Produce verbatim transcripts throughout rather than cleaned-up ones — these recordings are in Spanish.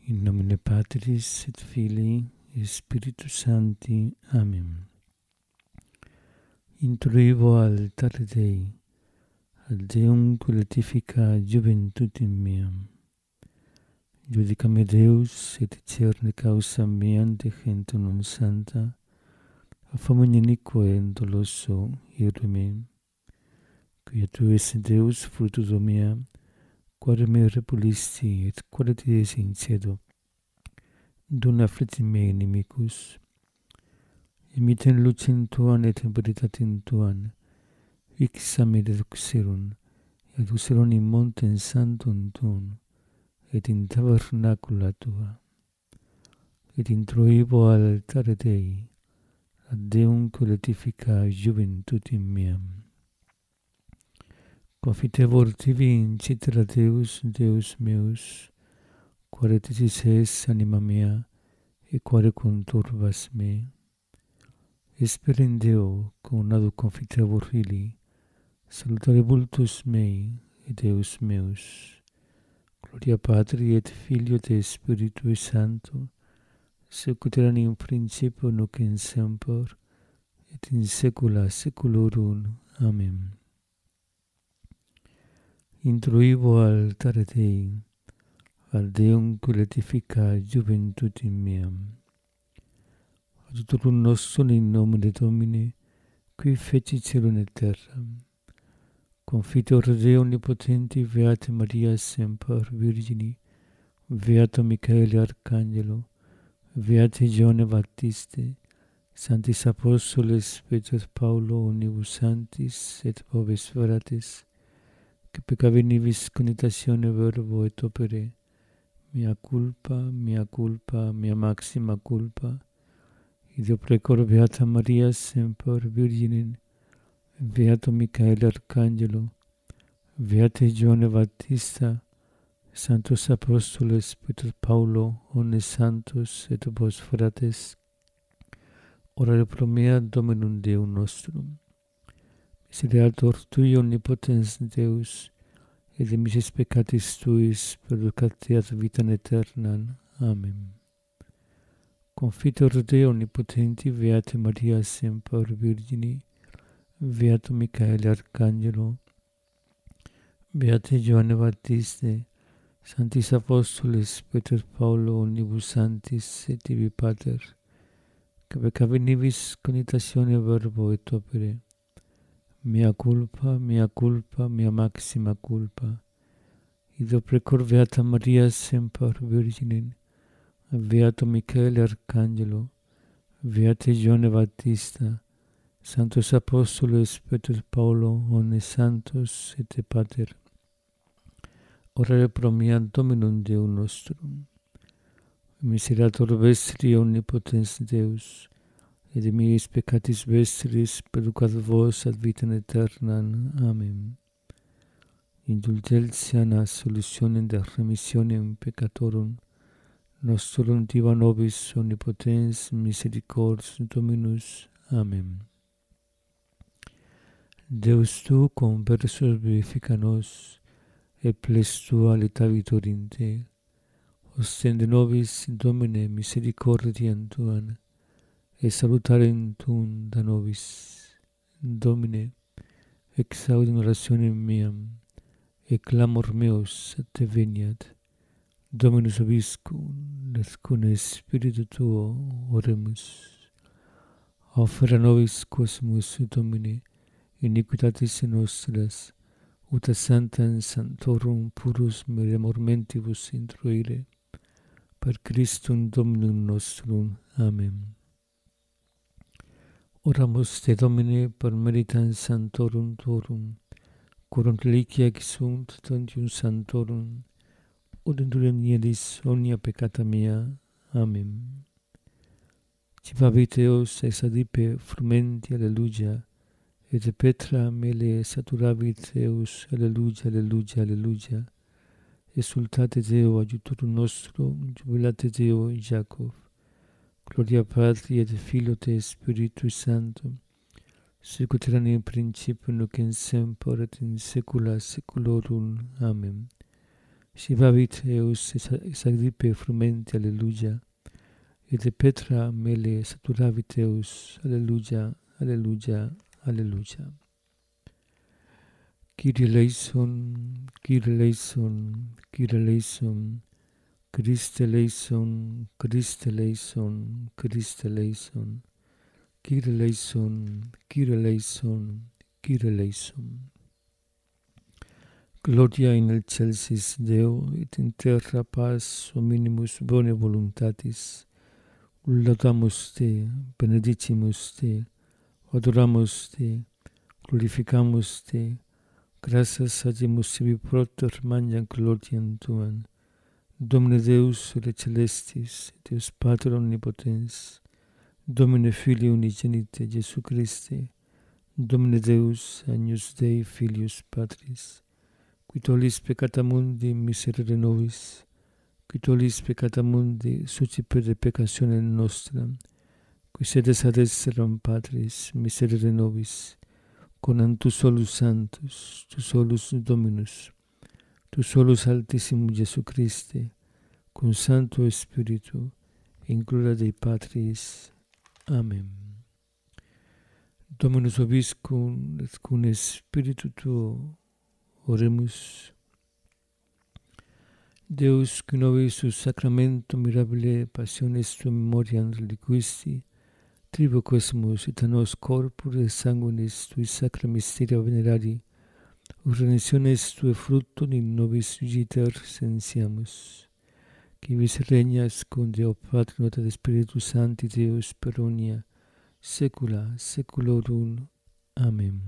In nomine Patris et Filii et Spiritus Sancti. Amen. Introivo altare Dei, ad Deum qualifica juventutem meam. Judicame Deus et cerne causa meam de gente non santa, a fama inique et doloso ire me. Quia tu esse Deus fructus mea, quare me repulisti et quare te sincedo, dona afflitti me inimicus. Imiten lucem tuam et veritatem tuam, vixa me deduxerum, et aducerum in montem sanctum tuum, et in tabernacula tua. Et introivo al altare Dei, ad Deum qualifica juventutem meam. Confitevor tibi in citra Deus, Deus meus, quare tisis es anima mea, et quare conturbas me. Esper in Deo, cum nadu confitevor illi, salutare vultus mei, et Deus meus. Gloria Patri et Filio et Spiritui Sancto, sicut erat in principio nunc in semper, et in saecula saeculorum. Amen. Introivo al altare Dei, ad Deum qualifica juventutem meam. Adiutorium nostrum in nomine Domini, qui feci caelum et terram. Confiteor Deo omnipotenti, Beata Maria semper Virgini, Beato Michaele Arcangelo, Beate Giovanne Baptiste, Sanctis Apostoles Petro et Paulo, unibus sanctis et pobes fratres, que peccavi nibis conitatione verbo et opere, mea culpa, mea culpa, mea maxima culpa, ideo precor Beata Maria semper Virginem, Beato Michaele Arcangelo, Beate Giovanne Baptista, Sanctos Apostoles Petro et Paulo, omnes santos et vos fratres, orare pro mea Dominum Deum nostrum. Misericordiator Tui omnipotens Deus, et de misis peccatis Tuis perducat ad vitam aeternam. Amen. Confiteor Deo omnipotenti, Beate Maria semper Virgini, Beato Michaele Arcangelo, Beate Giovanne Baptiste, Sanctis Apostoles Petro et Paulo, omnibus sanctis et tibi Pater, que peccavi nibis conitatione verbo et opere, mea culpa, mea culpa, mea maxima culpa, ideo precor Beata Maria semper Virginem, Beato Michaele Arcangelo, Beate Giovanne Baptista, Sanctos Apostoles Petro et Paulo, omnes santos et te Pater, orare pro mea Dominum Deum nostrum. Misericordiator vestri omnipotens Deus, et de miis peccatis vestris perducat vos ad vitam aeternam. Amen. Indulgentia solutionem de remissionem peccatorum, nostrum diva nobis omnipotens misericordiae Dominus. Amen. Deus tu conversos vivifica nos, et ples tua letavitur in te. Ostende nobis, Domine, misericordiam tuam, et salutarem tuum da nobis. Domine, exaudim orationem meam, et clamor meus a te veniat. Dominus vobiscum, et cum Spiritu tuo oremus. Offera nobis quaesumus, Domine, iniquitatis nostras, ut a sanctam sanctorum purus memor mentibus introire, per Christum Dominum nostrum. Amen. Oramus te, Domine, per meritam sanctorum tuorum, quorum reliquia sunt tantium sanctorum, ut indurem nielis omnia peccata mea. Amen. Civavit eos ex adipe frumenti, alleluia, et Petra mele saturavit eus, alleluia, alleluia, alleluia. Exsultate Deo adiutorum nostrum, jubilate Deo Jacob. Gloria Patri et Filio et Spiritui Sancto, sicut erat in principio nunc in semper et in saecula saeculorum. Amen. Sivavit eus exagripe frumenti, alleluia, et Petra mele saturavit eus, alleluia, alleluia, alleluia. Kyrie eleison, Kyrie eleison, Kyrie eleison, Christe eleison, Christe eleison, Christe eleison, Kyrie eleison, Kyrie eleison, Kyrie eleison. Gloria in excelsis Deo, et in terra paz hominimus bone voluntatis. Laudamus te, benedicimus te, adoramus te, glorificamus te, gratias agimus sibi proter magnam gloriam tuam. Domine Deus re celestis, Deus Pater omnipotens, Domine Filii unigenite Jesu Christe, Domine Deus, agnus Dei Filius Patris, qui tollis peccata mundi miserere nobis, qui tollis peccata mundi suscipere peccatione nostra, qui sedes ad esseram Patris miserere nobis, conam tu solus Sanctus, tu solus Dominus, tu solus Altissimum Jesu Christe, con Sancto Spiritu, in gloria Dei Patris. Amen. Dominus vobiscum et cum Spiritu tuo, oremus. Deus, qui nobis su sacramento mirabile passiones tua memoriam reliquisti, tribo quesumus et a nos corpore sanguinis tui sacra mysteria venerari, redentiones tue fructum in nobis vigiter sensiamus. Qui vis regnas cum Deo Patri et Spiritus Sancti Deus per omnia saecula saeculorum. Amen.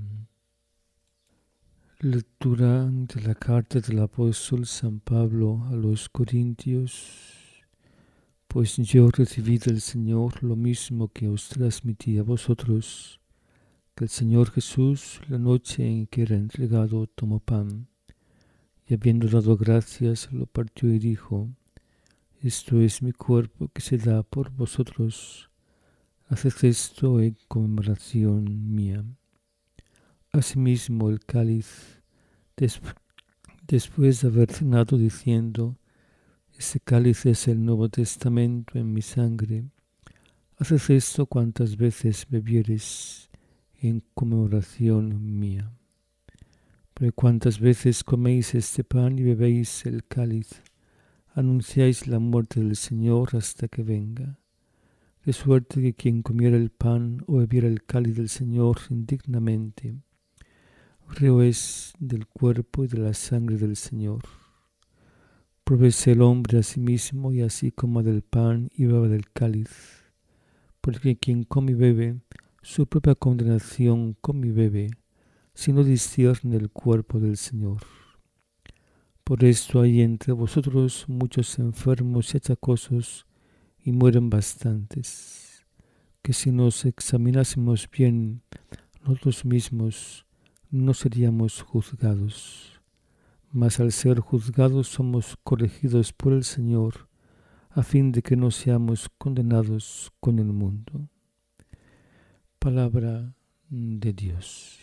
Lectura de la carta del apóstol San Pablo a los Corintios. Pues yo recibí del Señor lo mismo que os transmití a vosotros, que el Señor Jesús, la noche en que era entregado, tomó pan, y habiendo dado gracias, lo partió y dijo: esto es mi cuerpo que se da por vosotros. Haced esto en conmemoración mía. Asimismo el cáliz, des- después de haber cenado, diciendo: este cáliz es el Nuevo Testamento en mi sangre. Haced esto cuantas veces bebiereis en conmemoración mía. Pero cuantas veces coméis este pan y bebéis el cáliz, anunciáis la muerte del Señor hasta que venga. De suerte que quien comiera el pan o bebiera el cáliz del Señor indignamente, reo es del cuerpo y de la sangre del Señor. Pruébese el hombre a sí mismo, y así coma del pan y beba del cáliz. Porque quien come y bebe, su propia condenación come y bebe, si no discierne el cuerpo del Señor. Por esto hay entre vosotros muchos enfermos y achacosos, y mueren bastantes. Que si nos examinásemos bien nosotros mismos, no seríamos juzgados. Mas al ser juzgados somos corregidos por el Señor, a fin de que no seamos condenados con el mundo. Palabra de Dios.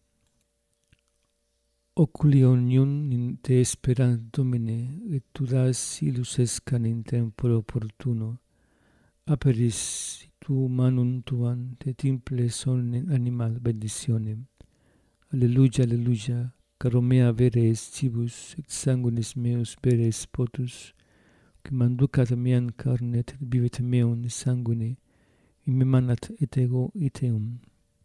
Oculi omnium te esperant Domine, et tu das illus escan in tempore opportuno. Aperis tu manum tuam, te timples omne animal benedictionem. Alleluia, alleluia, caro mea vere est cibus, et sanguinis meus vere est potus, qui manducat meam carne, et vivet meum sanguine, in me manat et ego iteum.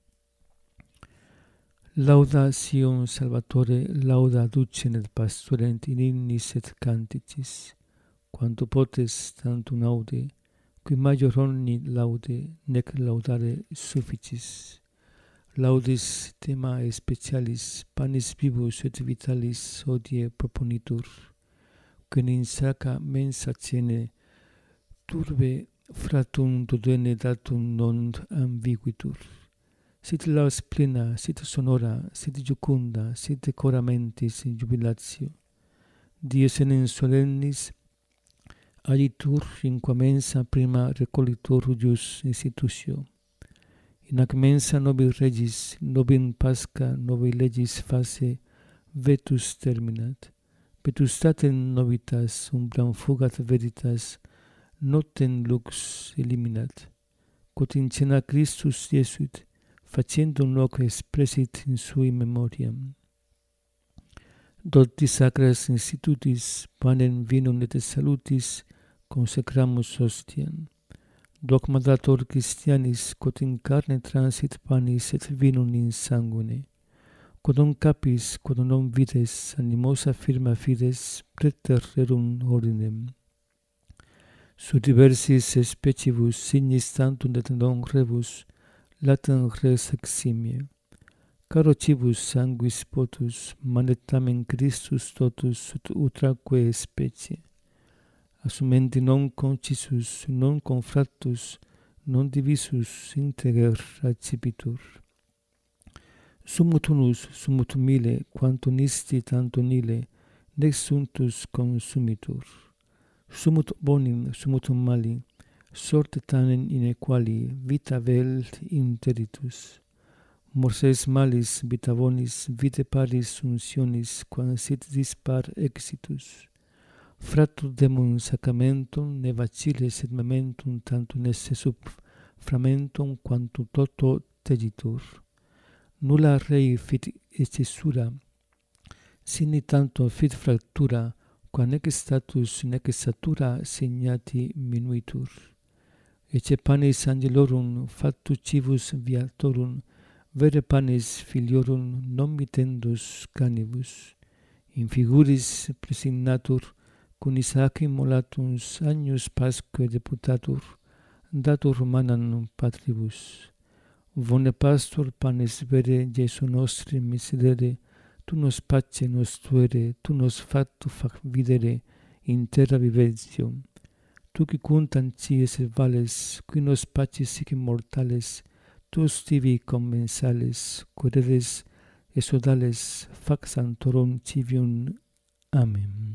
Lauda Sion Salvatore, lauda ducem et pastorem in hymnis et canticis, quanto potes tantum aude, qui major omni laude, nec laudare sufficis. Laudis tema specialis, panis vivus et vitalis hodie proponitur, que in sacra mensa cene turbe fratum dodene datum non ambiguitur. Sit laus plena, sit sonora, sit jucunda, sit coramentis in jubilatio. Dies in solennis agitur in qua mensa prima recollitur ius institutio. In ac mensa nobi regis, nobi in pasca, nobi legis face vetus terminat. Vetustatem novitas, umbram fugat veritas, notem lux eliminat, quod in cena Christus Jesuit, faciendum hoc expressit in sui memoriam. Doti sacras institutis, panem vinum et salutis, consecramus hostiam. Dogma dator Christianis, quod in carne transit panis et vinum in sanguine. Quod non capis, quod non vides, animosa firma fides, preter rerum ordinem. Su diversis specibus signis tantum et non rebus, latent res eximie. Caro cibus sanguis potus, manet tamen Christus totus ut utraque specie. Assumenti non concisus, non confractus, non divisus integer accipitur. Sumut unus, sumut mille, quantum isti tantum nihile, nec suntus consumitur. Sumut bonim, sumut mali, sorte tamen inequali, vita vel interitus. Morses malis, vita bonis, vitae paris uncionis, quam sit dispar exitus. Fratur demum sacramentum, ne vaciles et mementum tantum esse sub framentum quantum toto tegitur. Nulla rei fit excessura, sine tanto fit fractura, qua nec status nec statura signati minuitur. Ecce panis angelorum factus civus viatorum, vere panis filiorum non mitendus canibus. In figuris presignatur, cum Isaac immolatus agnus Pasque deputatur, datur manam patribus. Vone pastor panis vere Jesu nostri miserere, tu nos pace nos tuere, tu nos factu fac videre in terra viventium. Tu qui cuntam cies et vales, qui nos pacis sic immortales, tuos tibi commensales, queredes et sodales, fac sanctorum civium. Amen.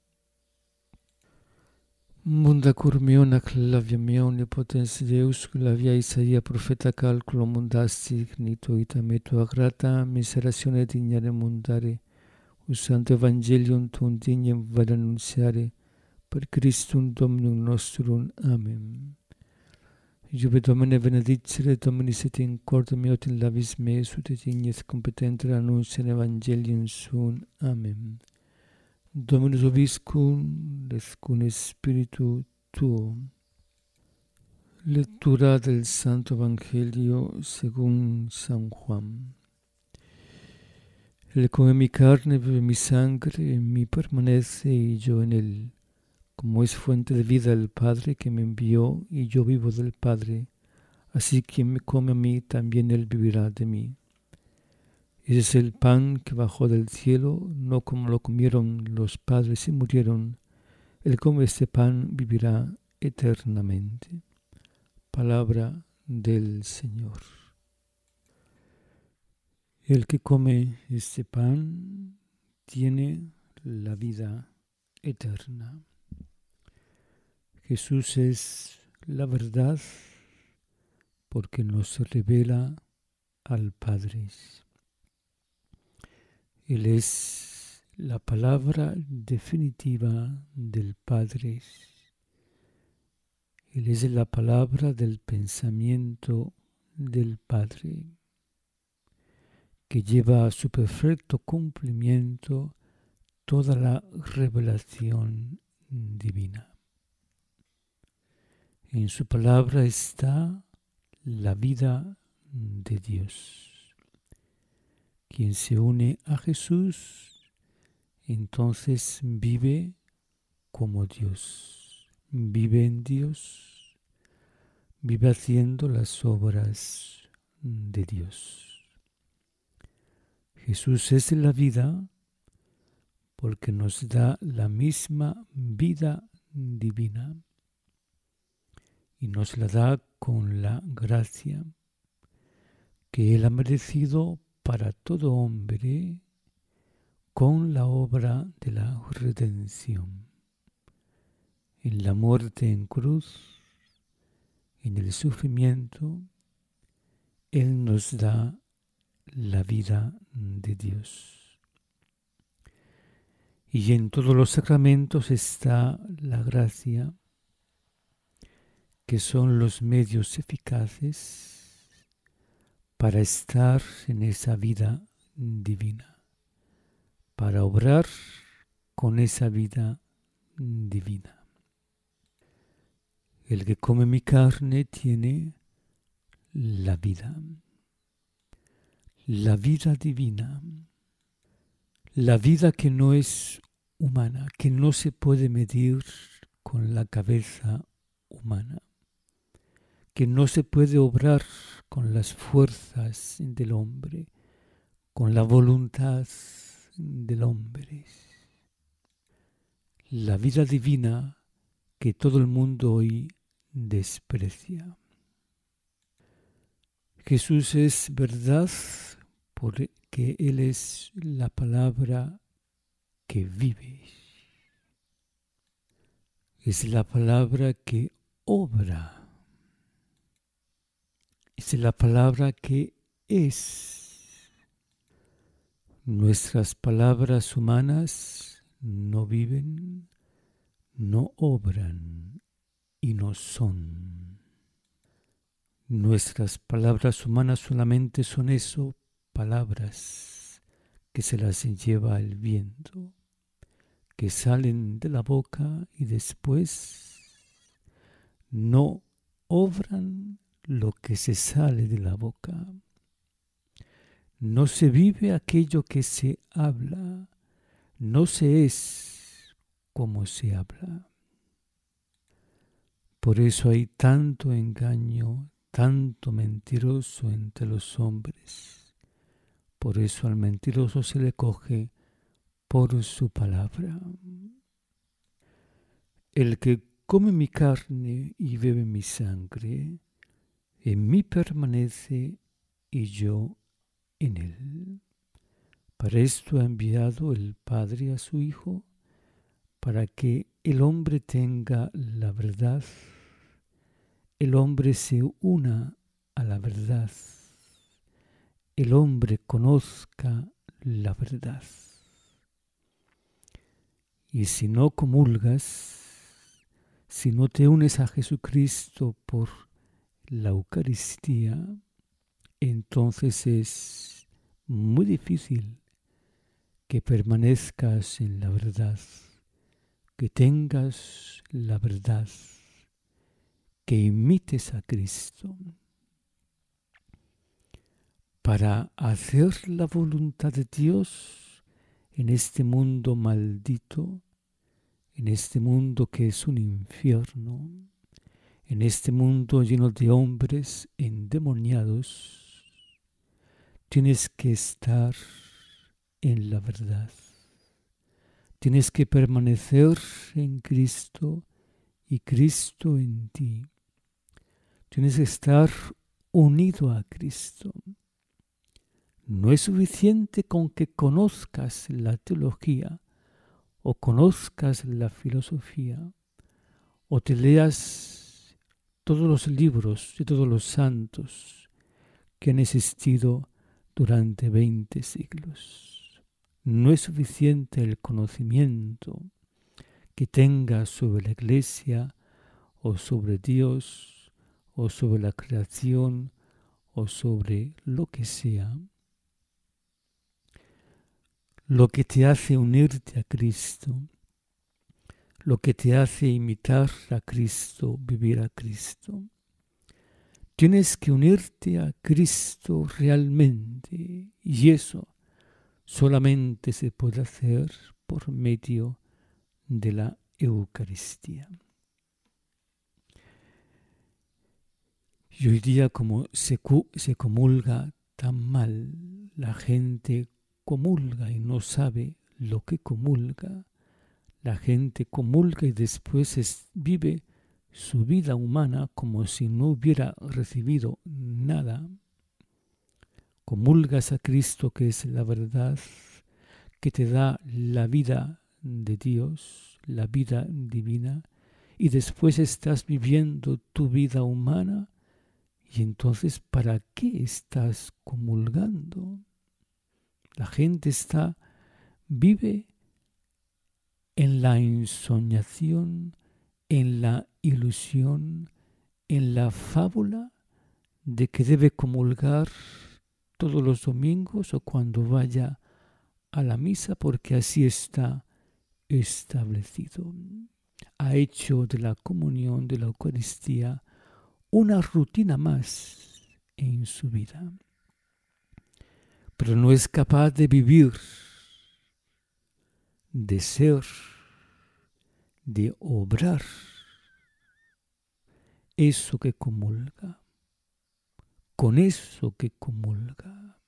Munda cur meona clavia mea omnipotens Deus, clavia Isaia profeta calculo mundasti, nito ita metua grata, miseratione dignare mundare, usante evangelium tuum dignem vade annunziare, per Christum Dominum nostrum. Amen. Iube Domine benedicere, Dominus et in corde meo in labis meus, ut et ignes competenter annunciam evangelium suum. Amen. Dominus vobiscum, et cum spiritu tuo. Lectura del Santo Evangelio según San Juan. El come mi carne, bebe mi sangre, en mí permanece y yo en él. Como es fuente de vida el Padre que me envió y yo vivo del Padre, así quien me come a mí, también él vivirá de mí. Ese es el pan que bajó del cielo, no como lo comieron los padres y murieron. El que come este pan vivirá eternamente. Palabra del Señor. El que come este pan tiene la vida eterna. Jesús es la verdad porque nos revela al Padre. Él es la palabra definitiva del Padre. Él es la palabra del pensamiento del Padre, que lleva a su perfecto cumplimiento toda la revelación divina. En su palabra está la vida de Dios. Quien se une a Jesús, entonces vive como Dios, vive en Dios, vive haciendo las obras de Dios. Jesús es la vida porque nos da la misma vida divina y nos la da con la gracia que Él ha merecido para todo hombre con la obra de la redención. En la muerte en cruz, en el sufrimiento, Él nos da la vida de Dios. Y en todos los sacramentos está la gracia, que son los medios eficaces para estar en esa vida divina, para obrar con esa vida divina. El que come mi carne tiene la vida, la vida divina, la vida que no es humana, que no se puede medir con la cabeza humana, que no se puede obrar con las fuerzas del hombre, con la voluntad del hombre. La vida divina que todo el mundo hoy desprecia. Jesús es verdad porque Él es la palabra que vive. Es la palabra que obra. Es la palabra que es. Nuestras palabras humanas no viven, no obran y no son. Nuestras palabras humanas solamente son eso, palabras que se las lleva el viento, que salen de la boca y después no obran lo que se sale de la boca. No se vive aquello que se habla, no se es como se habla. Por eso hay tanto engaño, tanto mentiroso entre los hombres. Por eso al mentiroso se le coge por su palabra. El que come mi carne y bebe mi sangre, en mí permanece y yo en él. Para esto ha enviado el Padre a su Hijo, para que el hombre tenga la verdad, el hombre se una a la verdad, el hombre conozca la verdad. Y si no comulgas, si no te unes a Jesucristo por la Eucaristía, entonces es muy difícil que permanezcas en la verdad, que tengas la verdad, que imites a Cristo. Para hacer la voluntad de Dios en este mundo maldito, en este mundo que es un infierno, en este mundo lleno de hombres endemoniados, tienes que estar en la verdad. Tienes que permanecer en Cristo y Cristo en ti. Tienes que estar unido a Cristo. No es suficiente con que conozcas la teología o conozcas la filosofía o te leas todos los libros de todos los santos que han existido durante veinte siglos. No es suficiente el conocimiento que tengas sobre la Iglesia o sobre Dios o sobre la creación o sobre lo que sea. Lo que te hace unirte a Cristo, lo que te hace imitar a Cristo, vivir a Cristo. Tienes que unirte a Cristo realmente y eso solamente se puede hacer por medio de la Eucaristía. Y hoy día como se, se comulga tan mal, la gente comulga y no sabe lo que comulga. La gente comulga y después es, vive su vida humana como si no hubiera recibido nada. Comulgas a Cristo, que es la verdad, que te da la vida de Dios, la vida divina, y después estás viviendo tu vida humana, y entonces ¿para qué estás comulgando? La gente está, vive en la ensoñación, en la ilusión, en la fábula de que debe comulgar todos los domingos o cuando vaya a la misa porque así está establecido. Ha hecho de la comunión, de la Eucaristía, una rutina más en su vida. Pero no es capaz de vivir, de ser, de obrar eso que comulga, con eso que comulga.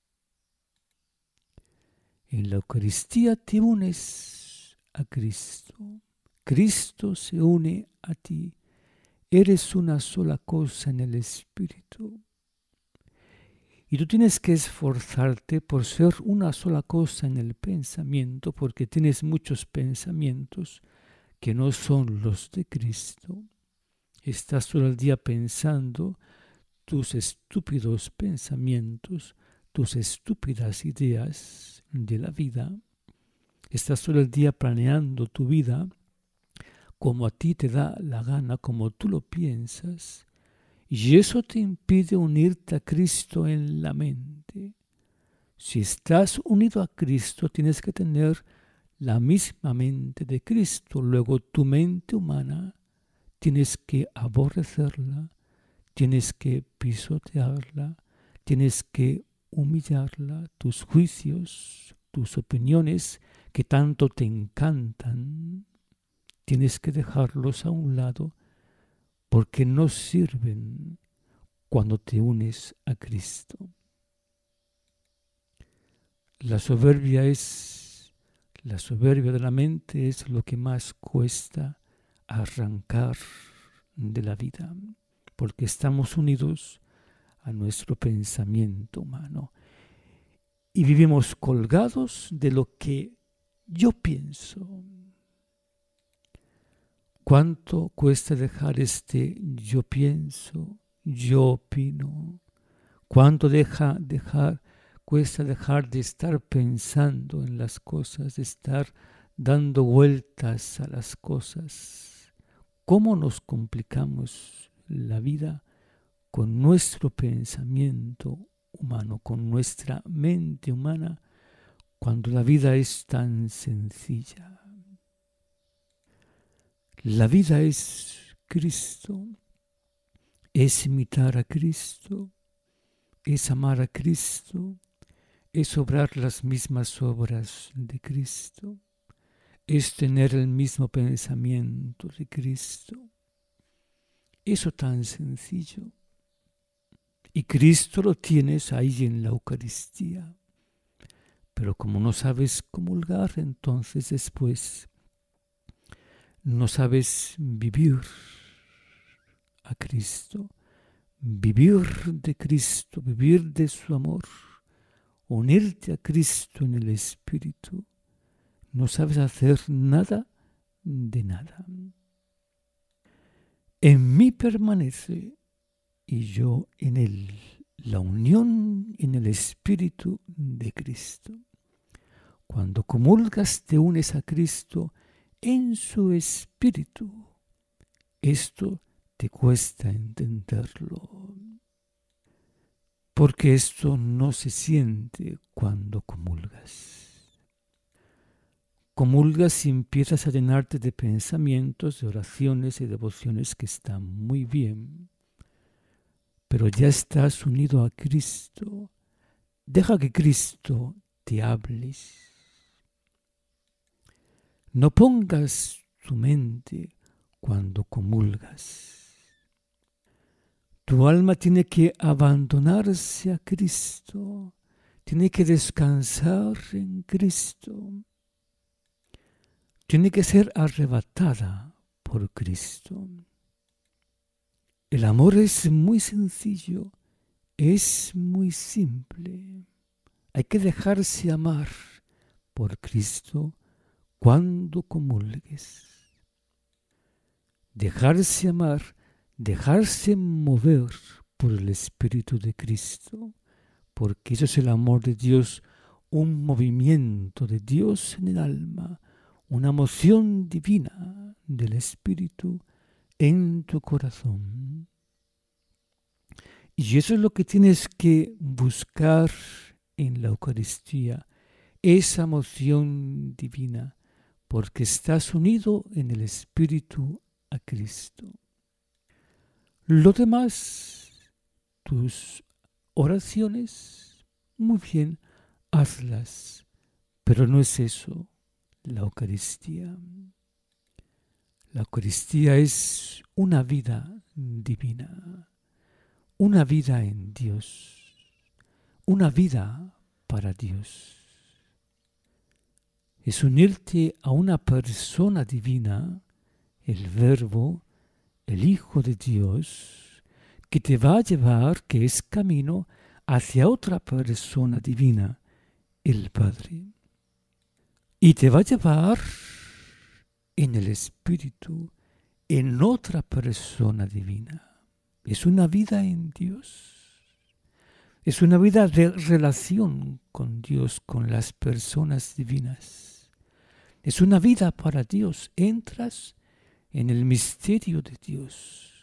En la Eucaristía te unes a Cristo. Cristo se une a ti. Eres una sola cosa en el Espíritu. Y tú tienes que esforzarte por ser una sola cosa en el pensamiento, porque tienes muchos pensamientos que no son los de Cristo. Estás todo el día pensando tus estúpidos pensamientos, tus estúpidas ideas de la vida. Estás todo el día planeando tu vida como a ti te da la gana, como tú lo piensas. Y eso te impide unirte a Cristo en la mente. Si estás unido a Cristo, tienes que tener la misma mente de Cristo. Luego tu mente humana tienes que aborrecerla, tienes que pisotearla, tienes que humillarla, tus juicios, tus opiniones que tanto te encantan, tienes que dejarlos a un lado porque no sirven cuando te unes a Cristo. La soberbia es, la soberbia de la mente es lo que más cuesta arrancar de la vida, porque estamos unidos a nuestro pensamiento humano y vivimos colgados de lo que yo pienso. ¿Cuánto cuesta dejar este yo pienso, yo opino? ¿Cuánto deja, dejar, cuesta dejar de estar pensando en las cosas, de estar dando vueltas a las cosas? ¿Cómo nos complicamos la vida con nuestro pensamiento humano, con nuestra mente humana, cuando la vida es tan sencilla? La vida es Cristo, es imitar a Cristo, es amar a Cristo, es obrar las mismas obras de Cristo, es tener el mismo pensamiento de Cristo. Eso tan sencillo. Y Cristo lo tienes ahí en la Eucaristía. Pero como no sabes comulgar, entonces después no sabes vivir a Cristo, vivir de Cristo, vivir de su amor, unirte a Cristo en el Espíritu. No sabes hacer nada de nada. En mí permanece y yo en él, la unión en el Espíritu de Cristo. Cuando comulgas te unes a Cristo en su Espíritu. Esto te cuesta entenderlo, porque esto no se siente cuando comulgas. Comulgas y empiezas a llenarte de pensamientos, de oraciones y devociones que están muy bien, pero ya estás unido a Cristo. Deja que Cristo te hable. No pongas tu mente cuando comulgas. Tu alma tiene que abandonarse a Cristo, tiene que descansar en Cristo, tiene que ser arrebatada por Cristo. El amor es muy sencillo, es muy simple. Hay que dejarse amar por Cristo cuando comulgues. Dejarse amar, dejarse mover por el Espíritu de Cristo, porque eso es el amor de Dios, un movimiento de Dios en el alma, una moción divina del Espíritu en tu corazón. Y eso es lo que tienes que buscar en la Eucaristía, esa moción divina, porque estás unido en el Espíritu a Cristo. Lo demás, tus oraciones, muy bien, hazlas, pero no es eso la Eucaristía. La Eucaristía es una vida divina, una vida en Dios, una vida para Dios. Es unirte a una persona divina, el Verbo, el Hijo de Dios, que te va a llevar, que es camino, hacia otra persona divina, el Padre. Y te va a llevar en el Espíritu, en otra persona divina. Es una vida en Dios. Es una vida de relación con Dios, con las personas divinas. Es una vida para Dios. Entras en el misterio de Dios.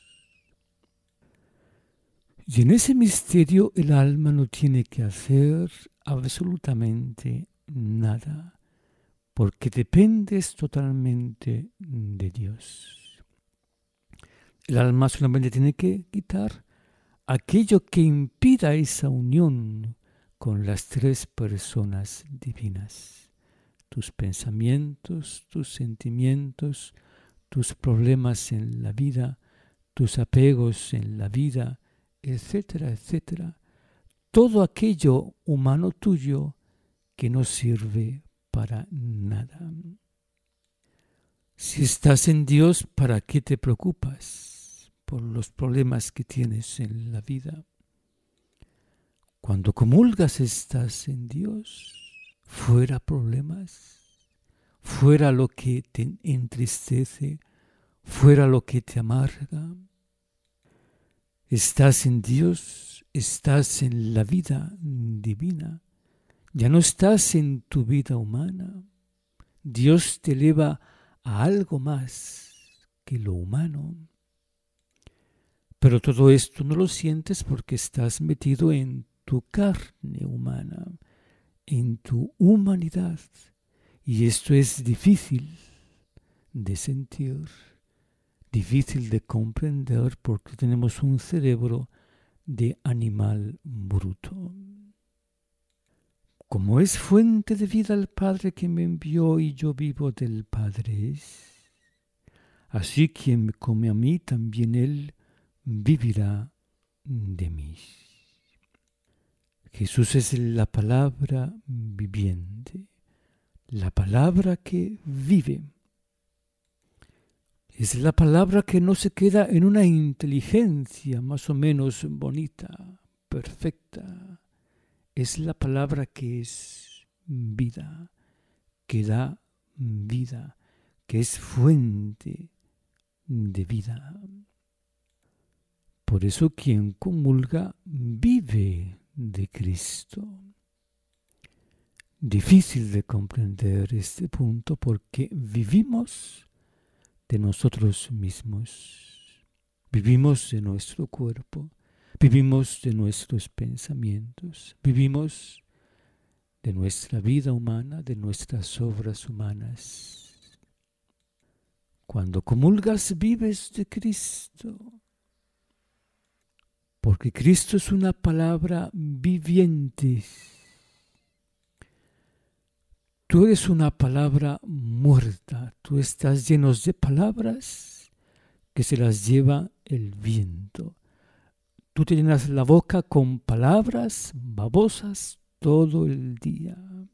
Y en ese misterio el alma no tiene que hacer absolutamente nada, porque dependes totalmente de Dios. El alma solamente tiene que quitar aquello que impida esa unión con las tres personas divinas. Tus pensamientos, tus sentimientos, tus problemas en la vida, tus apegos en la vida, etcétera, etcétera. Todo aquello humano tuyo que no sirve para nada. Si estás en Dios, ¿para qué te preocupas por los problemas que tienes en la vida? Cuando comulgas estás en Dios, fuera problemas, fuera lo que te entristece, fuera lo que te amarga. Estás en Dios, estás en la vida divina. Ya no estás en tu vida humana. Dios te eleva a algo más que lo humano. Pero todo esto no lo sientes porque estás metido en tu carne humana, en tu humanidad. Y esto es difícil de sentir, difícil de comprender porque tenemos un cerebro de animal bruto. Como es fuente de vida el Padre que me envió y yo vivo del Padre es, así quien me come a mí, también él vivirá de mí. Jesús es la palabra viviente, la palabra que vive. Es la palabra que no se queda en una inteligencia más o menos bonita, perfecta. Es la palabra que es vida, que da vida, que es fuente de vida. Por eso quien comulga vive de Cristo. Difícil de comprender este punto porque vivimos de nosotros mismos, vivimos de nuestro cuerpo, vivimos de nuestros pensamientos, vivimos de nuestra vida humana, de nuestras obras humanas. Cuando comulgas vives de Cristo, porque Cristo es una palabra viviente. Tú eres una palabra muerta, tú estás lleno de palabras que se las lleva el viento. Tú te llenas la boca con palabras babosas todo el día.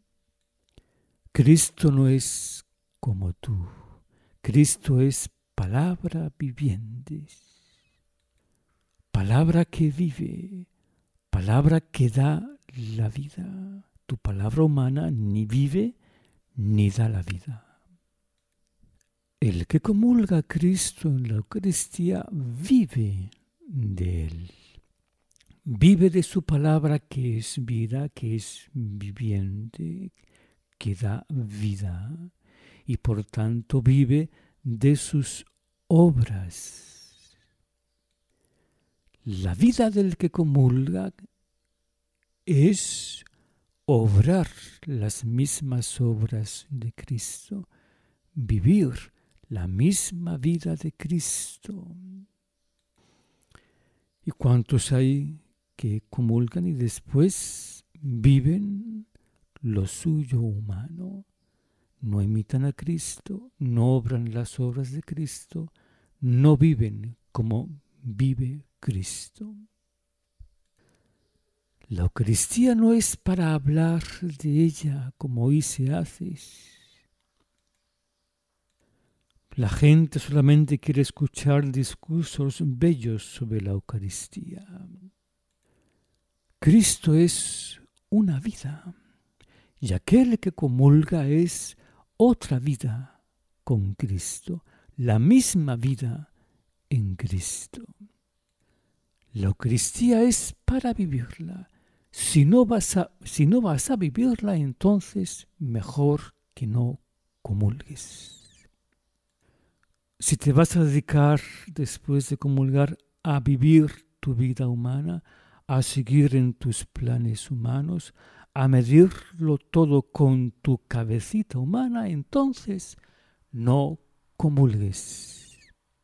Cristo no es como tú. Cristo es palabra viviente. Palabra que vive, palabra que da la vida. Tu palabra humana ni vive ni da la vida. El que comulga a Cristo en la Eucaristía vive de Él. Vive de su palabra que es vida, que es viviente, que da vida. y por tanto vive de sus obras. La vida del que comulga es obrar las mismas obras de Cristo, vivir la misma vida de Cristo. ¿Y cuántos hay que comulgan y después viven lo suyo humano? No imitan a Cristo, no obran las obras de Cristo, no viven como vive Cristo. La Eucaristía no es para hablar de ella como hoy se hace. La gente solamente quiere escuchar discursos bellos sobre la Eucaristía. Cristo es una vida, y aquel que comulga es otra vida con Cristo, la misma vida en Cristo. La Eucaristía es para vivirla. Si no vas a, si no vas a vivirla, entonces mejor que no comulgues. Si te vas a dedicar después de comulgar a vivir tu vida humana, a seguir en tus planes humanos, a medirlo todo con tu cabecita humana, entonces no comulgues.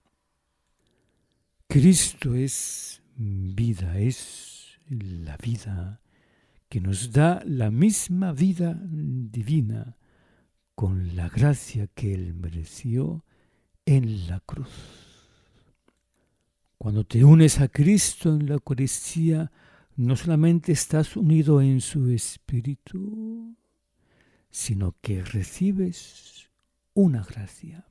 Cristo es vida, es la vida que nos da la misma vida divina con la gracia que Él mereció en la cruz. Cuando te unes a Cristo en la Eucaristía, no solamente estás unido en su Espíritu, sino que recibes una gracia.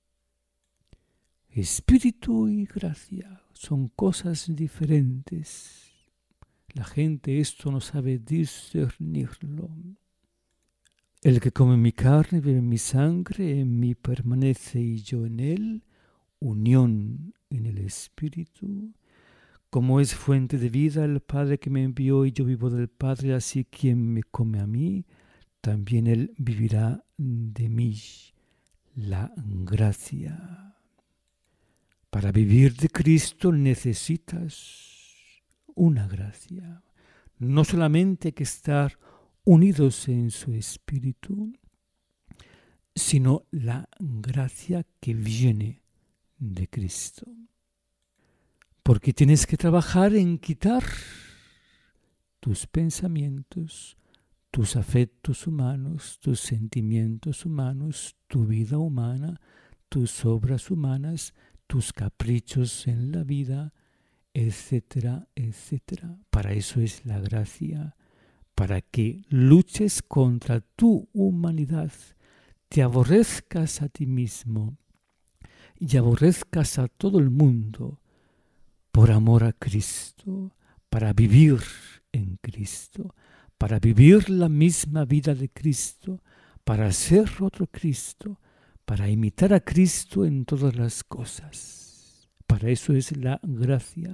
Espíritu y gracia son cosas diferentes. La gente esto no sabe discernirlo. El que come mi carne y bebe mi sangre, en mí permanece y yo en él, unión en el Espíritu. Como es fuente de vida el Padre que me envió y yo vivo del Padre, así quien me come a mí, también él vivirá de mí. La gracia. Para vivir de Cristo necesitas una gracia. No solamente hay que estar unidos en su Espíritu, sino la gracia que viene de Cristo. Porque tienes que trabajar en quitar tus pensamientos, tus afectos humanos, tus sentimientos humanos, tu vida humana, tus obras humanas, tus caprichos en la vida, etcétera, etcétera. Para eso es la gracia, para que luches contra tu humanidad, te aborrezcas a ti mismo y aborrezcas a todo el mundo por amor a Cristo, para vivir en Cristo, para vivir la misma vida de Cristo, para ser otro Cristo, para imitar a Cristo en todas las cosas. Para eso es la gracia,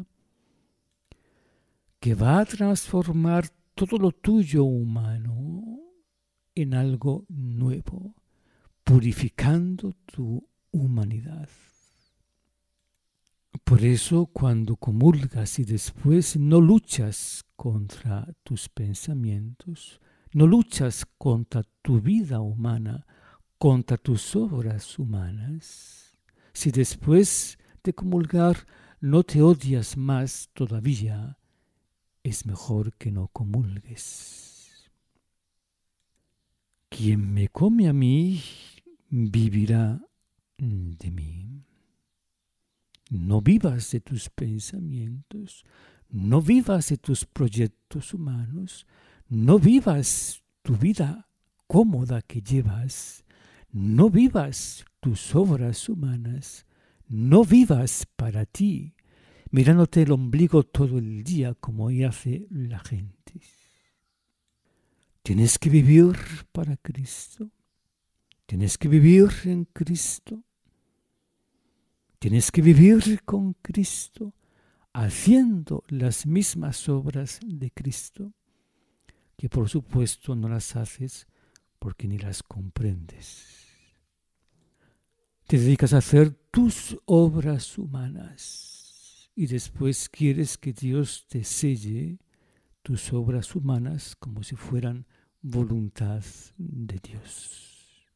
que va a transformar todo lo tuyo humano en algo nuevo, purificando tu humanidad. Por eso cuando comulgas y después no luchas contra tus pensamientos, no luchas contra tu vida humana, contra tus obras humanas, si después de comulgar no te odias más todavía, es mejor que no comulgues. Quien me come a mí, vivirá de mí. No vivas de tus pensamientos, no vivas de tus proyectos humanos, no vivas tu vida cómoda que llevas, no vivas tus obras humanas, no vivas para ti, mirándote el ombligo todo el día como hoy hace la gente. Tienes que vivir para Cristo, tienes que vivir en Cristo. Tienes que vivir con Cristo, haciendo las mismas obras de Cristo, que por supuesto no las haces porque ni las comprendes. te dedicas a hacer tus obras humanas y después quieres que Dios te selle tus obras humanas como si fueran voluntad de Dios.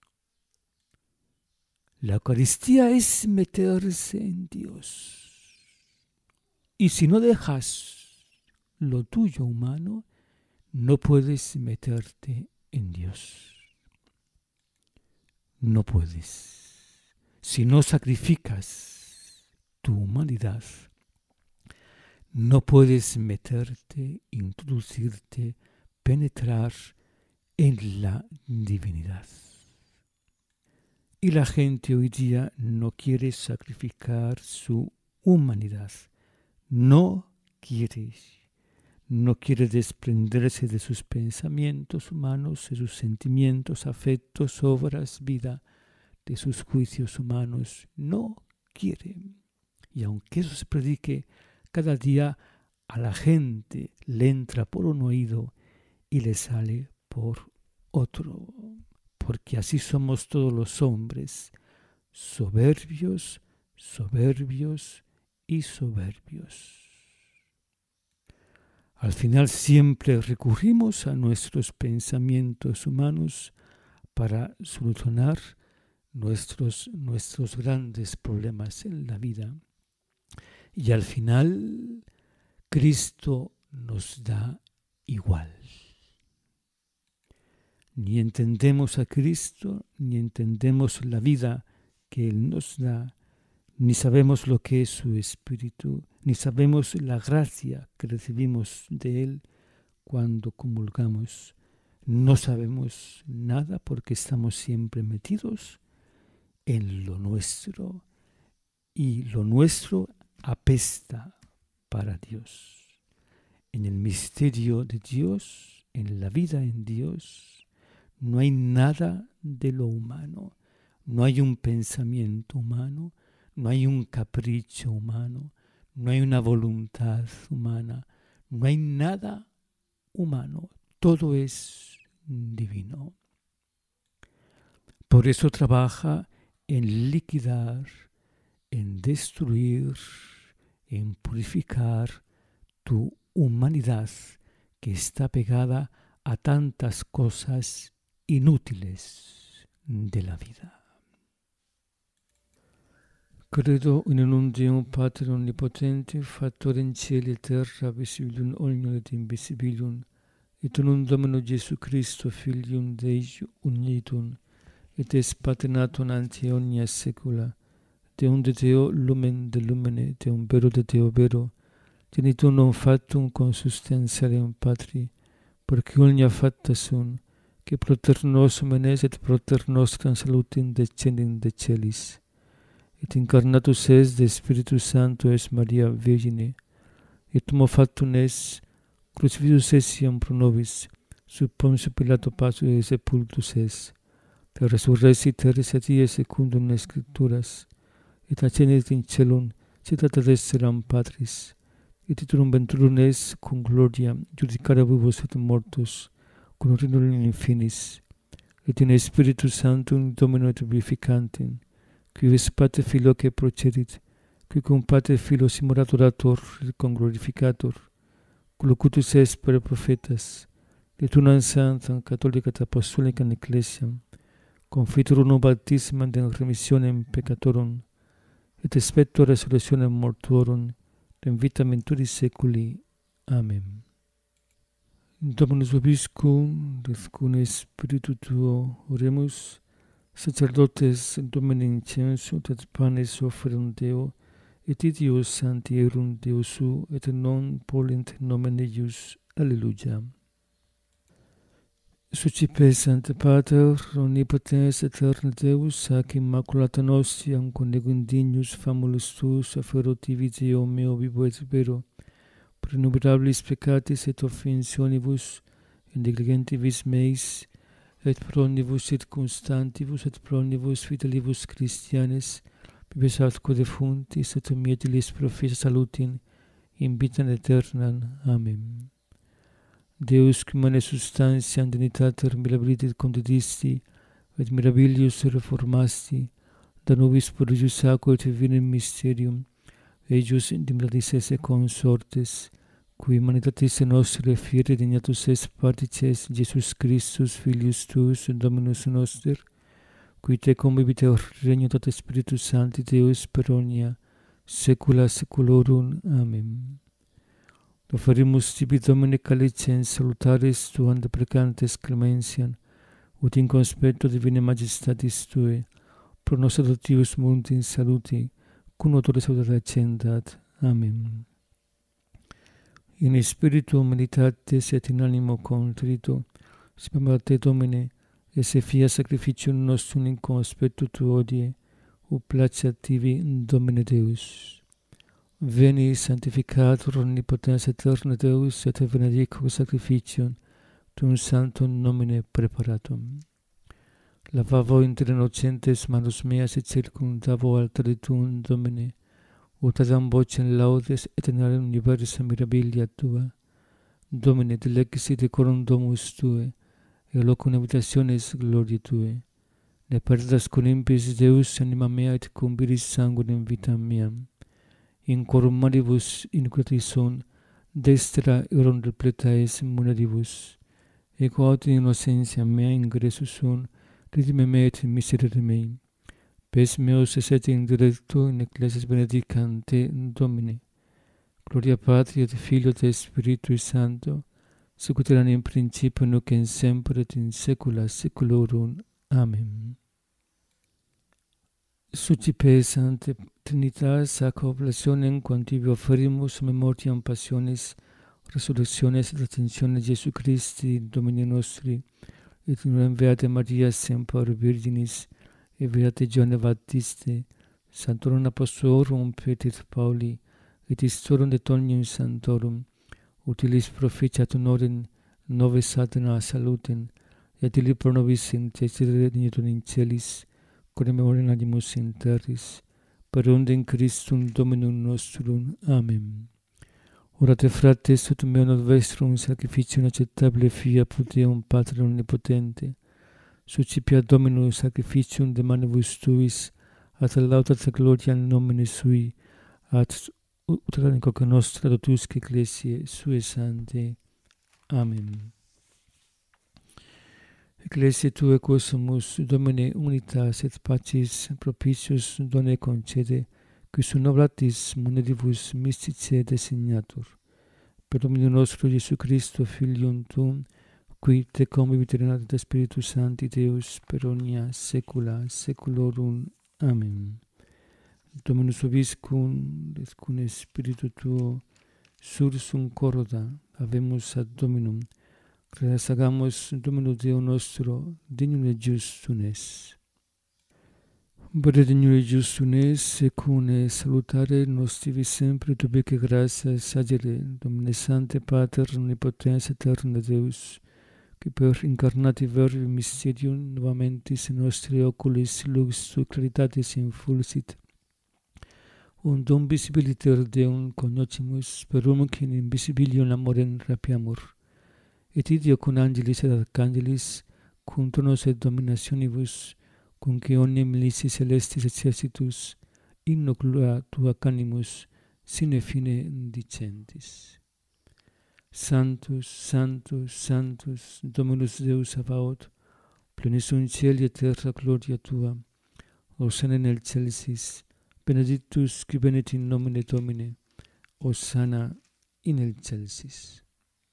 La Eucaristía es meterse en Dios. Y si no dejas lo tuyo humano, no puedes meterte en Dios. No puedes. Si no sacrificas tu humanidad, no puedes meterte, introducirte, penetrar en la divinidad. Y la gente hoy día no quiere sacrificar su humanidad. No quiere. No quiere desprenderse de sus pensamientos humanos, de sus sentimientos, afectos, obras, vida, de sus juicios humanos. No quiere. Y aunque eso se predique cada día, a la gente le entra por un oído y le sale por otro. Porque así somos todos los hombres, soberbios, soberbios y soberbios. Al final siempre recurrimos a nuestros pensamientos humanos para solucionar nuestros, nuestros grandes problemas en la vida. Y al final Cristo nos da igual. Ni entendemos a Cristo, ni entendemos la vida que Él nos da, ni sabemos lo que es su Espíritu, ni sabemos la gracia que recibimos de Él cuando comulgamos. No sabemos nada porque estamos siempre metidos en lo nuestro, y lo nuestro apesta para Dios. En el misterio de Dios, en la vida en Dios, no hay nada de lo humano, no hay un pensamiento humano, no hay un capricho humano, no hay una voluntad humana, no hay nada humano, todo es divino. Por eso trabaja en liquidar, en destruir, en purificar tu humanidad que está pegada a tantas cosas inútiles de la vida. Credo in unum Deum Pater omnipotente, Factor in cieli et terra, visibilium omnium et invisibilium, et unum Domino Iesu Christo, Filium Dei unitum, et es paternatum ante omnia saecula, Deum de Deo lumen de lumine, Deum vero de Deo vero, genitum non factum consubstantialem Patri, porque omnia facta sunt, que proter nosum enes et proter nostram salutem descendit de celis. Et incarnatus es de Spiritus Sancto es Maria Virgine, et homo factum es, crucifixus es iam pro nobis, sub Pontius Pilato passus et sepultus es, per resurrexit terris et die secundum in Scripturas, et ascendit in caelum, sit ad dexteram Patris, et titulum venturum es cum gloria judicare vivos et mortus, cum regnum in infinis, et in Spiritus Sanctum Domino et vivificantem, qui es Pater Filio que procedit, qui cum Pater Filio simulat orator et conglorificator, cum locutus est per prophetas, et unam sanctam catholica et apostolicam ecclesiam, confitur unum baptismam de remissionem peccatorum, et expecto resurrectionem mortuorum, et vitam venturi saeculi. Amen. Dominus vobiscum, et cum Spiritu tuo, oremus, sacerdotes Domini incensum et panes offerum Deo, et idios sancti erum Deo su, et non polent nomen eius. Alleluia. Sucipe Sancte Pater, omnipotens aeterna Deus, ac immaculata nostiam conegum dignus famulus tuus, afferotivi Deo meo vivo et vero, per innumerabilis peccatis et offensionibus, in negligentibus meis, et pro omnibus circumstantibus et pro omnibus fidelibus Christianes, bibes atque defuntis et mietilis professa salutin, in vitam aeternam. Amen. Deus qui mane substantiam dignitatem mirabilitate condidisti, et mirabilius reformasti, da nobis prodigi sacco et divinem mysterium, eius dimitatis esse consortes, qui humanitatis nostre fiere dignatus est partices Jesus Christus, Filius tuus, Dominus noster, qui te convivit regno tot Spiritus Sancti Deus per omnia saecula saeculorum. Amen. Oferimus tibi Domine calicens salutaris tuam deprecantes clementiam, ut in conspecto divine majestatis Tue, pro nos adoptivus mundi in saluti, cum notore salutare accendat. Amen. In spiritu humilitatis et in animo contrito, spemam Te Domine, esse fia sacrificium nostrum in conspectu Tu odie, ut placet tibi Domine Deus. Veni sanctificator omnipotens aeterna Deus, et benedico sacrificium Tuum sanctum nomine preparatum. Lavavo inter innocentes manus meas et circumdavo altare Tuum, Domine, ut adam vocem laudes et in universa mirabilia Tua. Domine, delexi decorum domus Tue, et locum habitationis gloriae Tue. Ne perdas cum impis Deus anima mea et cum viris sanguinem vitam meam. In quorum maribus iniquitis sunt, destra erum repleta es munedibus. Ego aut in innocentia mea ingressus sunt, redime me et miserere mei. Pes meus eset in directo in ecclesias benedicam Te, Domine. Gloria Patri et Filio et Spiritui Sancto, sicut erat in principio nunc et semper et in saecula saeculorum. Amen. Sucipe Sancte Trinitas ac oblationem quam tibi oferimus memoriam passionis, resurrectiones et ascensiones Jesu Christi, Domini nostri, et in Beate Maria semper Virginis, et Beate Johanne Baptiste, Sanctorum Apostolorum Petri Pauli, et Historiam de Tomnium Sanctorum, utilis proficiat honorem nove satana salutem, et illi pro nobis intercedere dignitur in celis, quod memoriam animus in terris, per undem Christum Dominum nostrum. Amen. Orate frates, ut meo non vestrum sacrificium acceptabile fia pro Deum Patre omnipotente, sucipia Dominus sacrificium de manibus Tuis, at laudat gloria nomine Sui, at ut in coca nostra totusque ecclesiae Sue Sanctae. Amen. Ecclesiae Tuae quosumus, Domine, unitas et pacis propitius done concede, qui sunt oblatis munedibus mystice designatur. Per Dominum nostro Iesu Christo, Filium Tuum, qui Te convivit et Spiritus Sancti Deus per omnia saecula saeculorum. Amen. Dominus vobiscum, et cum Spiritu Tuo, sursum corda, habemus ad Dominum, credas agamus Domino Deo nostro, dignum et justum es. Bere dignum et justum es, secune salutare nos tibi sempre, tubece gratias sagere, Domine Sancte Pater, omnipotens aeterna Deus, qui per incarnati verbi mysterium novamentis in nostri oculis lux tu claritatis infulsit, undum visibiliter Deum cognoscimus, per unc in invisibilium amorem rapiamur, et ideo cum angelis et archangelis, cum tronos et dominationibus, cum qui omnium milicis celestis exercitus, in noclua tua canimus, sine fine dicentis. Sanctus, Sanctus, Sanctus, Dominus Deus Sabaoth, plenis sunt cieli et terra gloria Tua, Hosanna in excelsis, benedictus qui venit in nomine Domini, Hosanna in excelsis.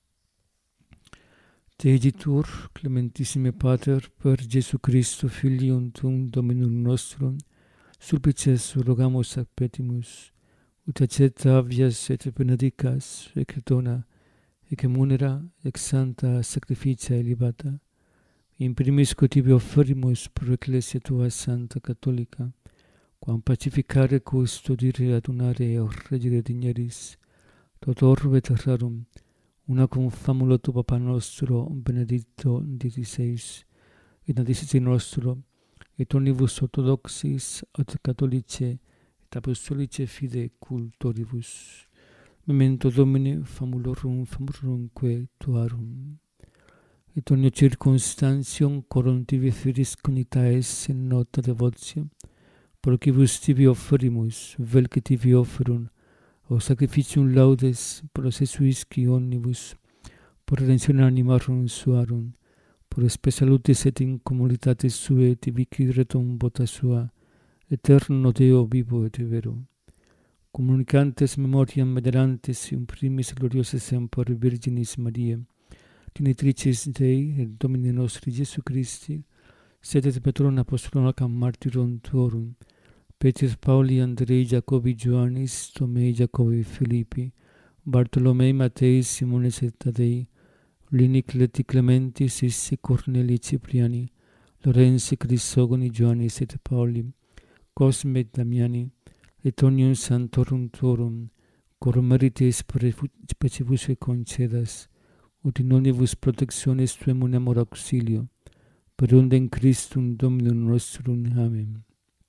Te egitur, clementissime Pater, per Jesu Christo, Filium Tuum, Dominum nostrum, sulpices rogamus ac petimus, ut accetta avias et benedicas, ec dona, ec munera, ex santa sacrificia elevata, in primis quo tibi offerimus pro ecclesia Tua Santa Catholica, quam pacificare, custodire, adunare et regere digneris, tot orbe terrarum, una cum famulo tu Papa nostro, benedicto diciseis, et nadicite nostro, et omnibus orthodoxis, et catholice, et apostolice fide cultoribus. Memento Domini famulorum famulorumque Tuarum. Et omnia circumstantium coram tibi firis conitaes in nota devotio, por quibus tibi offerimus, vel que tibi offerun, o sacrificium laudes processuis qui omnibus, por redentione animarum suarum, por spe salutis et in communitatis suae tibi quiretum vota sua, eterno Deo vivo et vero. Communicantes memoriam venerantes in primis gloriosa semper Virginis Mariae, Genitricis Dei et Domini nostri Iesu Christi, sed et Petrum apostolum ac martyrum tuorum, Petri Pauli Andrei Jacobi Ioannis, Tomei Jacobi Filippi, Bartolomei Matei Simones et Tadei, Lini Cleti Clementis Issi Cornelii Cipriani, Lorenzi Crisogoni Ioannis et Pauli, Cosme et Damiani, et omnium santorum tuorum, cor meritis specifusque concedas, ut in omnibus protectionis tuum amor auxilio, per undem Christum Dominum nostrum. Amen.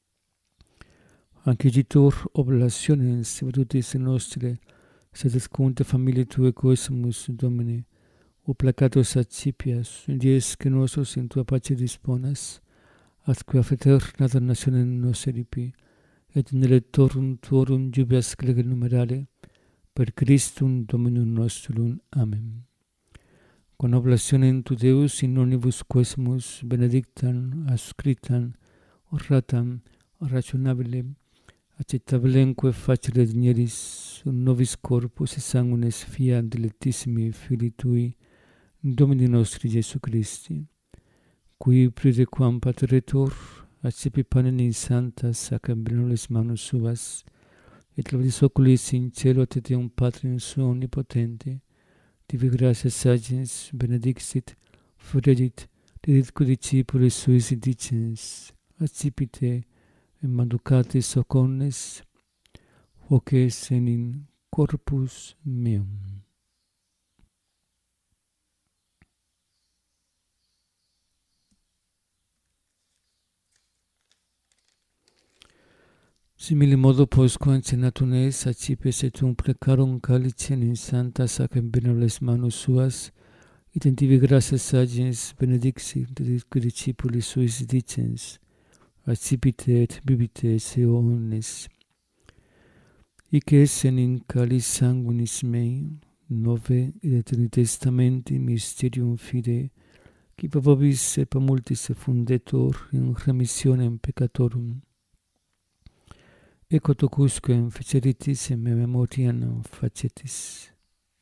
Anciditur oblationes virtutis nostre, sed conte familiae Tuae coesimus, Domine, o placatus accipias, dies que nosos in Tua pace disponas, atque fraterna damnationem nos eripi, et in electorum Tuorum jubias clege numerale, per Christum Dominum nostrum. Amen. Con oblationem tu Deus in omnibus quesimus benedictam, ascritam, oratam, rationabilem, accettabilemque facere digneris, un nobis corpus et sanguinis fiat dilectissimi Filii Tui, Domini nostri Iesu Christi, qui prediquam pateretur, accipi panem in sanctas ac benevolis manus suas, et levis oculis in cielo et Deum Patrim suo omnipotente, tibi gratias agens benedixit, fredit, diditque discipulis suis dicens, accipite, et manducatis oconnes, hoces in corpus meum. Simile modo postquam cenatum es, accipes et um precarum calicem in sanctas ac benevolis manus suas, et in tibi gratias agens benedixit, diditque discipulis suis dicens, accipite et bibite se omnes. Hic essen in calis sanguinis mei, nove et aeterni testamenti mysterium fide, qui per vobis et per multis fundetur in remissionem peccatorum. Ecco tocusquem feceritis in me memoriam facetis.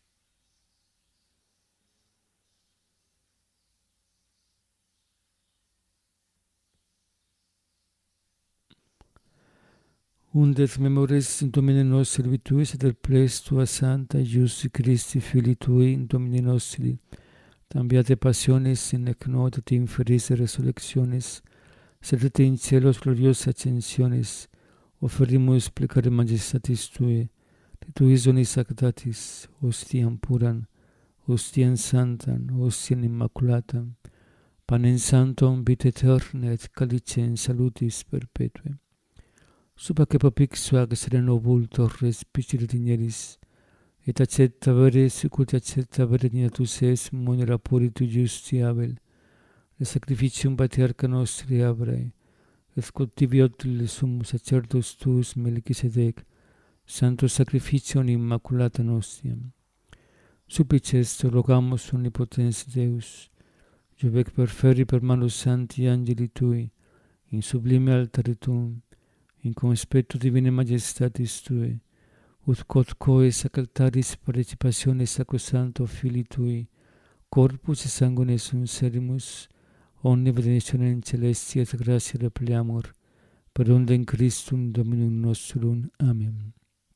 Undet memores in Domine nostri servituis et del ples Tua Santa Iusti Christi Filii Tui in Domine nostri, tam beate passiones in nec nota te inferis resurrectionis, sed te in cielos gloriosa ascensionis, offerimus plecare majestatis Tue, de Tuis donis sacratatis, hostiam puram, hostiam santam, hostiam immaculatam, panem santum vita aeterna et calicem salutis perpetue. Suba que papixu ag sereno vultor respicere digneris, et accetta vere sicut accetta vere dignatus es munera puri tu justi Abel, le sacrificium patriarca nostri Abrae, et cultiviot le summus sacerdos tuus Melchisedec, santo sacrificium immaculata nostriam. Supplices te rogamus omnipotens Deus, juvec perferi per manus santi angeli Tui, in sublime altare Tuum, in conspectu divine majestatis Tue, ut quod coes ac altaris participationes sacrosanto Filii Tui, corpus et sanguine sunserimus, omne benedictionem celesti et gratia repleamur, per undem Christum Dominum nostrum. Amen.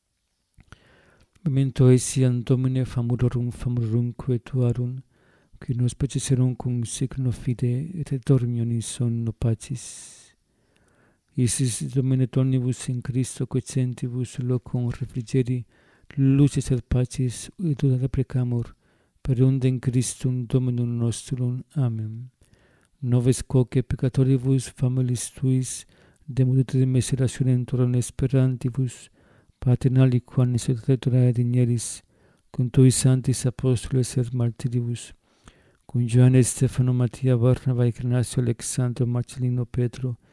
Memento essiam Domine famurorum famurumque Tuarum, qui nos peceserum cum signo fide et dormium in sonno pacis. Isis Domine omnibus in Christo quecentibus locum refrigeri, luces et pacis, et ut deprecamur, per undem Christum Dominum nostrum. Amen. Noves quoque peccatoribus familis Tuis, demudite miserationem Tuorum esperantibus, paternali quam necessitatura digneris, cum Tuis sanctis apostoles et martiribus, cum Ioannes Stefano Mattia Barnaba Ignacio Alexandro Marcellino Petro,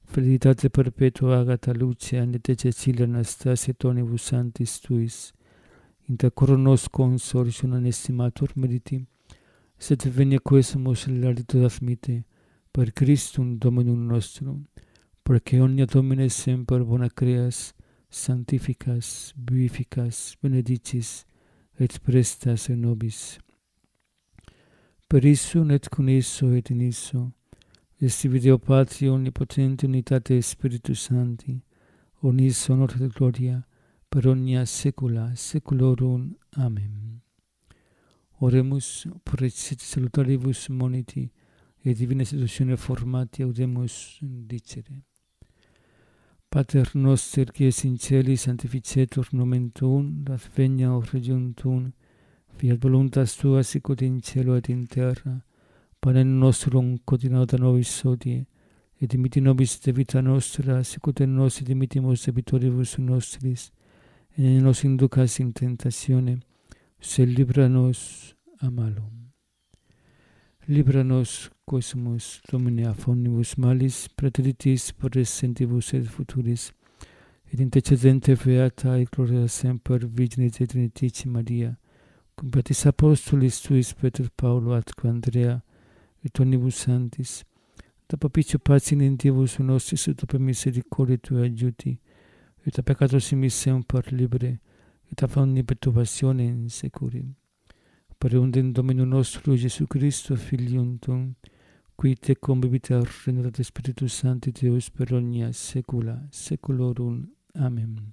Felicitate perpetua Agata Lucia, Annete Cecilia Anastasia Tonibus Sanctis Tuis, inter coronos consortium anestimatur meriti, sed venia quesumus larditus admite, per Christum Dominum nostrum, perque omnia Domine semper bona creas, sanctificas, vivificas, benedicis, et prestas in nobis. Per issum et con isso et in isso, esti Deo Patri omnipotente unitate Spiritus Sancti, omnis honor et gloria, per omnia saecula saeculorum. Amen. Oremus pro exit salutaribus moniti, et divina institutione formati audemus dicere. Pater noster, qui es in celi, sanctificetur nomen tuum, dat veniat regnum tuum, fiat voluntas tua sicut in cielo et in terra. Panem nostrum quotidianum da nobis hodie, et dimitti nobis debita nostra, sicut et nos dimittimus debitoribus nostris, et ne nos inducas in tentatione, sed libera nos a malo. Libera nos, quesumus, Domine, a omnibus malis, praeteritis presentibus et futuris, et intercedente beata et gloria semper Virginis Trinifici Maria, cum patis apostolis tuis Peter Paulo atque Andrea, et omnibus sanctis, da propicio patien in Dievus nostris et per misericordia tua adjuti, et a peccatos in semper libere, et a omni perturbatione in securim. Per undem Dominum nostrum Iesu Christo, Filium tuum, qui te convivit et regnat Spiritus Sancti Deus per omnia saecula saeculorum. Amen.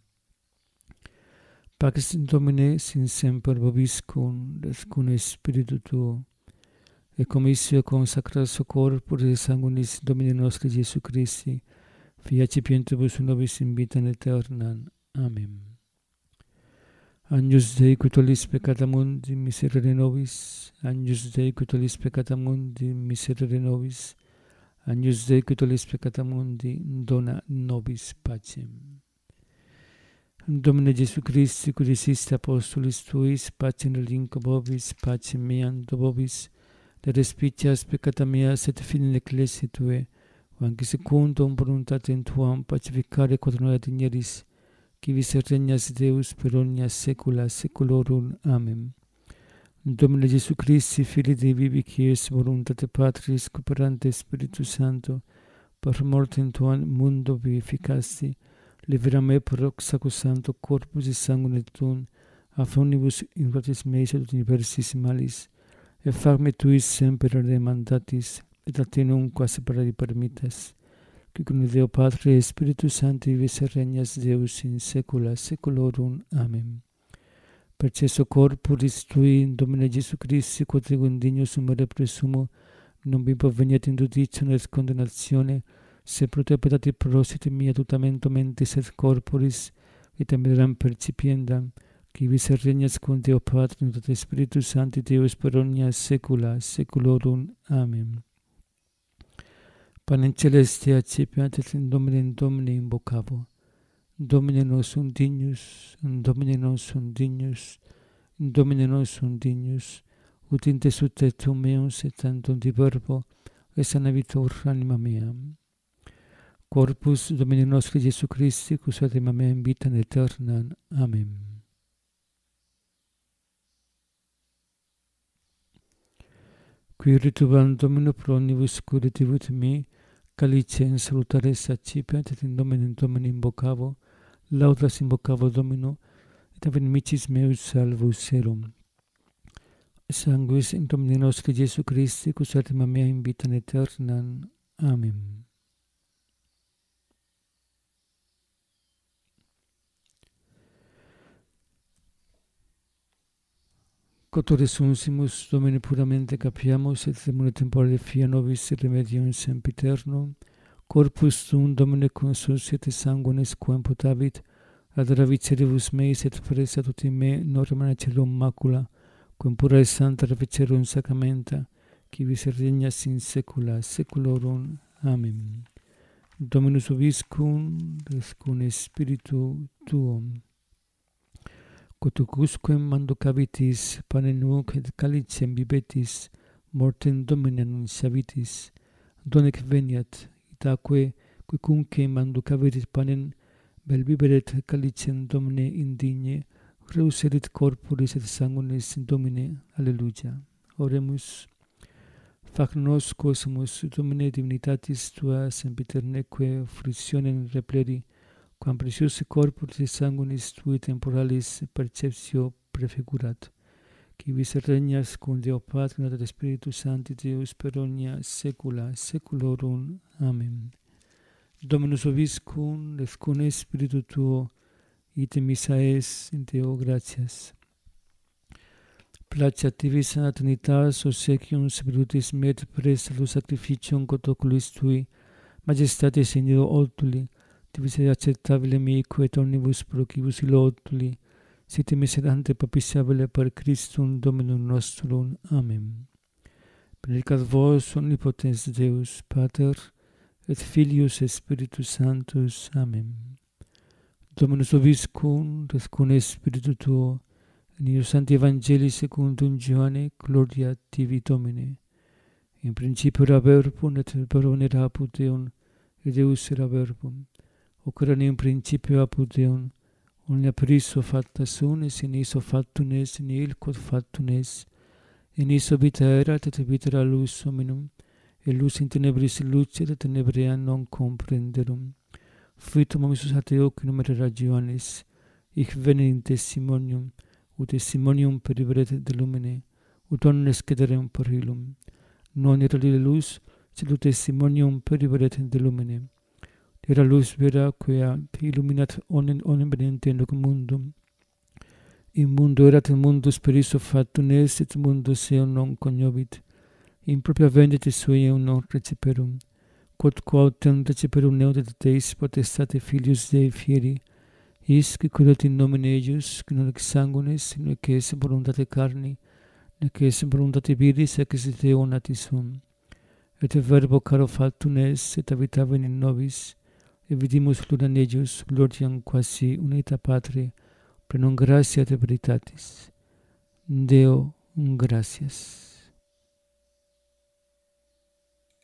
Pax Domine sin semper vobiscum, et cum Spiritu tuo, et commissio consacratio corporis et sanguinis Domini nostri Iesu Christi, fiat cipientibus nobis in vitam aeternam. Amen. Agnus Dei, qui tollis peccata mundi, miserere nobis. Agnus Dei, qui tollis peccata mundi, miserere nobis. Agnus Dei, qui tollis peccata mundi, dona nobis pacem. Domine Iesu Christi, qui diciste apostolis tuis, pacem relinquo vobis, pacem meam do vobis, de respicias peccata meas et fidei ecclesiae tuae, anche secundum voluntatem tuam pacificare quod ad igneris, qui vis regnas Deus per omnia saecula saeculorum. Amen. Domine Iesu Christi, Filii Dei vivi, qui es voluntate Patris, cooperante Spiritus Sancto, per mortem tuam mundo vivificasti, libera me per sacro santo corpus et sanguine tuum, a omnibus infratis meis et universis malis, et fac me tuis semper remandatis, et a te nunc separari permittas, qui cum Deo Patri et Spiritus Sancti vivis et regnas Deus in saecula saeculorum. Amen. Per cesso corporis tui, Domine Iesu Christi, quod ego indignus sumere presumo, non vi proveniat in judicium et condemnatione, se pro te petati prosite mia tutamento mentis et corporis, et temeram percipiendam, qui vis et regnas cum Deo Patri et Spiritus Sancti Deus per omnia saecula saeculorum. Amen. Panem celeste accipiat et in Domine in Domine invocavo. Domine nostrum dignus, Domine nostrum dignus, Domine nostrum dignus, ut in te sutetum meus et tantum di verbo, et sanavitur anima mea. Corpus Domini nostri Iesu Christi, cus anima mea in vitam aeternam. Amen. Qui ritubam Domino pro omnibus curativit mi, calicem salutares accipiat, et in Domine in Domine invocavo, laudas invocavo Domino, et ab inimicis meus salvus erum. Sanguis in Domini nostri Iesu Christi, cus anima mea in vitam aeternam. Amen. Cotore sunsimus, Domine puramente capiamus, et demone temporale fia nobis remedium sempiternum, corpus tuum, Domine, consulsit et sanguinis quam potavit, ad ravicere meis et presa tutti me, non remanecerum macula, quam pura et santa ravecerum sacramenta, qui vis regnas in saecula saeculorum. Amen. Dominus vobiscum, et cum spiritu tuum. Quotucusquem manducavitis, panem nunc et calicem bibetis, mortem Domine annunciavitis, donec veniat, itaque quicunque manducaverit panem vel biberet calicem Domine indigne, reuserit corporis et sanguinis Domine. Alleluia. Oremus. Fac nos cosmus Domine divinitatis tua sempiterneque fruitionem repleri, quam preciose corporis et sanguinis tui temporalis perceptio prefigurat, qui vis regnas cum Deo Patri et Spiritus Sancti Deus per omnia saecula saeculorum. Amen. Dominus vobiscum, et cum Spiritu tuo, ite missa es in Deo gratias. Placeat tivis a Trinitas obsequium spiritus met pres lo sacrificium quod oculis tui, majestate Signor otuli, tivis acceptabile mico et omnibus procibus illo otuli, sit miserante propitiabile per Christum Dominum nostrum. Amen. Benedicat vos omnipotens Deus, Pater, et Filius et Spiritus Sanctus. Amen. Dominus vobiscum, et cum Spiritu tuo, in io Sancti Evangelii secundum Ioanne, gloria tibi Domine. In principio era verbum, et verbum era apud Deum, et Deus era verbum. Hoc erat in principio apud Deum, omnia per issue facta sunt, et in issue factum est, in il quod factum est. In issue vita erat, et vita era lux hominum, et lux in tenebris lucet, et tenebrea non comprenderum. Fuitum homisus ateo qui numer era Ioannis, hic veni in testimonium, ut testimonium periberet de lumine, ut omnes cederem per illum. Non era lile lux, sed ut testimonium periberet de lumine. Era lux vera quia illuminat omnem omnem venente in hoc mundum. In mundo erat mundus per issue factum est, et mundus eum non cognovit. In propria vendite sui eum non receperum. Quod quautem receperum neut et Deis potestate Filius Dei fieri, is qui curat in nomine eius, qui non ex sanguinis, nec es voluntate carni, nec es voluntate viris, ec est Deo natis sum. Et verbo caro factum est, et habitavit in nobis, et vidimus gloria in eius, gloriam quasi unita Patri, plenum gratia et veritatis. Deo gratias.